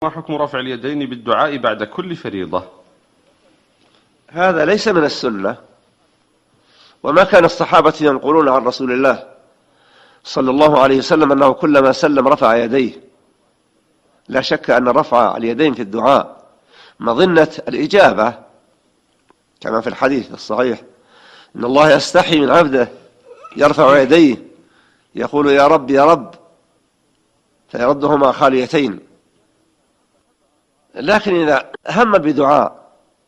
ما حكم رفع اليدين بالدعاء بعد كل فريضة؟ هذا ليس من السنة، وما كان الصحابة ينقلون عن رسول الله صلى الله عليه وسلم أنه كلما سلم رفع يديه. لا شك أن رفع اليدين في الدعاء مظنة الإجابة، كما في الحديث الصحيح: إن الله يستحي من عبده يرفع يديه يقول يا رب يا رب، فيردهما خاليتين. لكن إذا هم بدعاء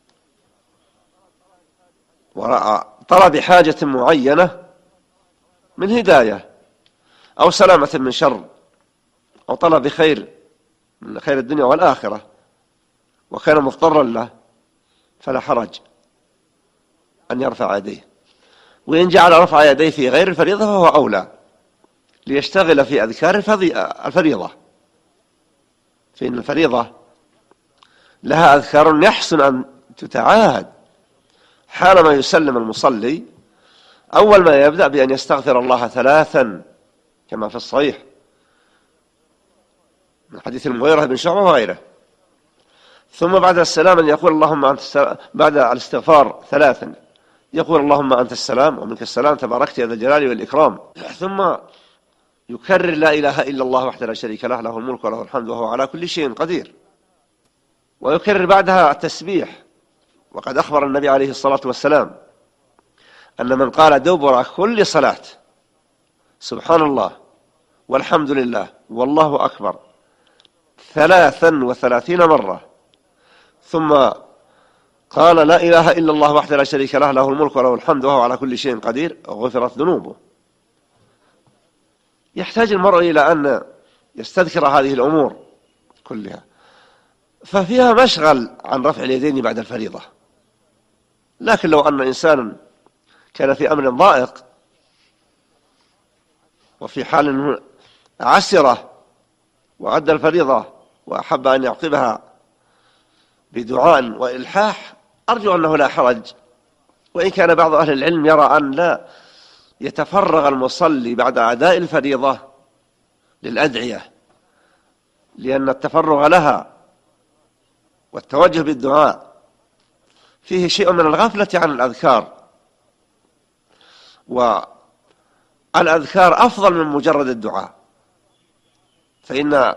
وطلب حاجة معينة من هداية أو سلامة من شر أو طلب خير من خير الدنيا والآخرة وكان مضطرا له، فلا حرج أن يرفع يديه. وإن جعل رفع يديه في غير الفريضة فهو أولى، ليشتغل في أذكار الفريضة، فإن الفريضة لها أذكار يحسن أن تتعاهد حالما يسلم المصلي. أول ما يبدأ بأن يستغفر الله 3 كما في الصحيح من حديث المغيرة بن شعبة وغيره، ثم بعد السلام أن يقول اللهم أنت السلام، بعد الاستغفار 3 يقول اللهم أنت السلام ومنك السلام تباركت يا ذا الجلال والإكرام، ثم يكرر لا إله إلا الله وحده لا شريك له، له الملك وله الحمد وهو على كل شيء قدير، ويكرر بعدها التسبيح. وقد أخبر النبي عليه الصلاة والسلام أن من قال دبر كل صلاة سبحان الله والحمد لله والله أكبر 33 مرة، ثم قال لا إله إلا الله وحده لا شريك له، له الملك وله الحمد وهو على كل شيء قدير، غفرت ذنوبه. يحتاج المرء إلى أن يستذكر هذه الأمور كلها، ففيها مشغل عن رفع اليدين بعد الفريضة. لكن لو أن إنسانا كان في أمر ضائق وفي حال عسرة وأدى الفريضة وأحب أن يعقبها بدعاء وإلحاح، أرجو أنه لا حرج. وإن كان بعض أهل العلم يرى أن لا يتفرغ المصلي بعد أداء الفريضة للأدعية، لأن التفرغ لها والتوجه بالدعاء فيه شيء من الغفلة عن الأذكار، والأذكار أفضل من مجرد الدعاء، فإن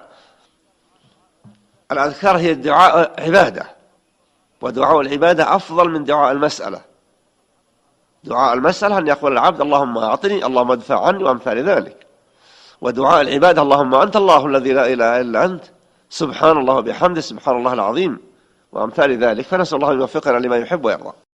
الأذكار هي الدعاء عبادة، ودعاء العبادة أفضل من دعاء المسألة. دعاء المسألة أن يقول العبد اللهم أعطني، اللهم ادفع عني، وأمثال ذلك. ودعاء العبادة اللهم أنت الله الذي لا إله إلا أنت، سبحان الله وبحمده، سبحان الله العظيم، وأمثال ذلك. فنسأل الله أن يوفقنا لما يحب ويرضى.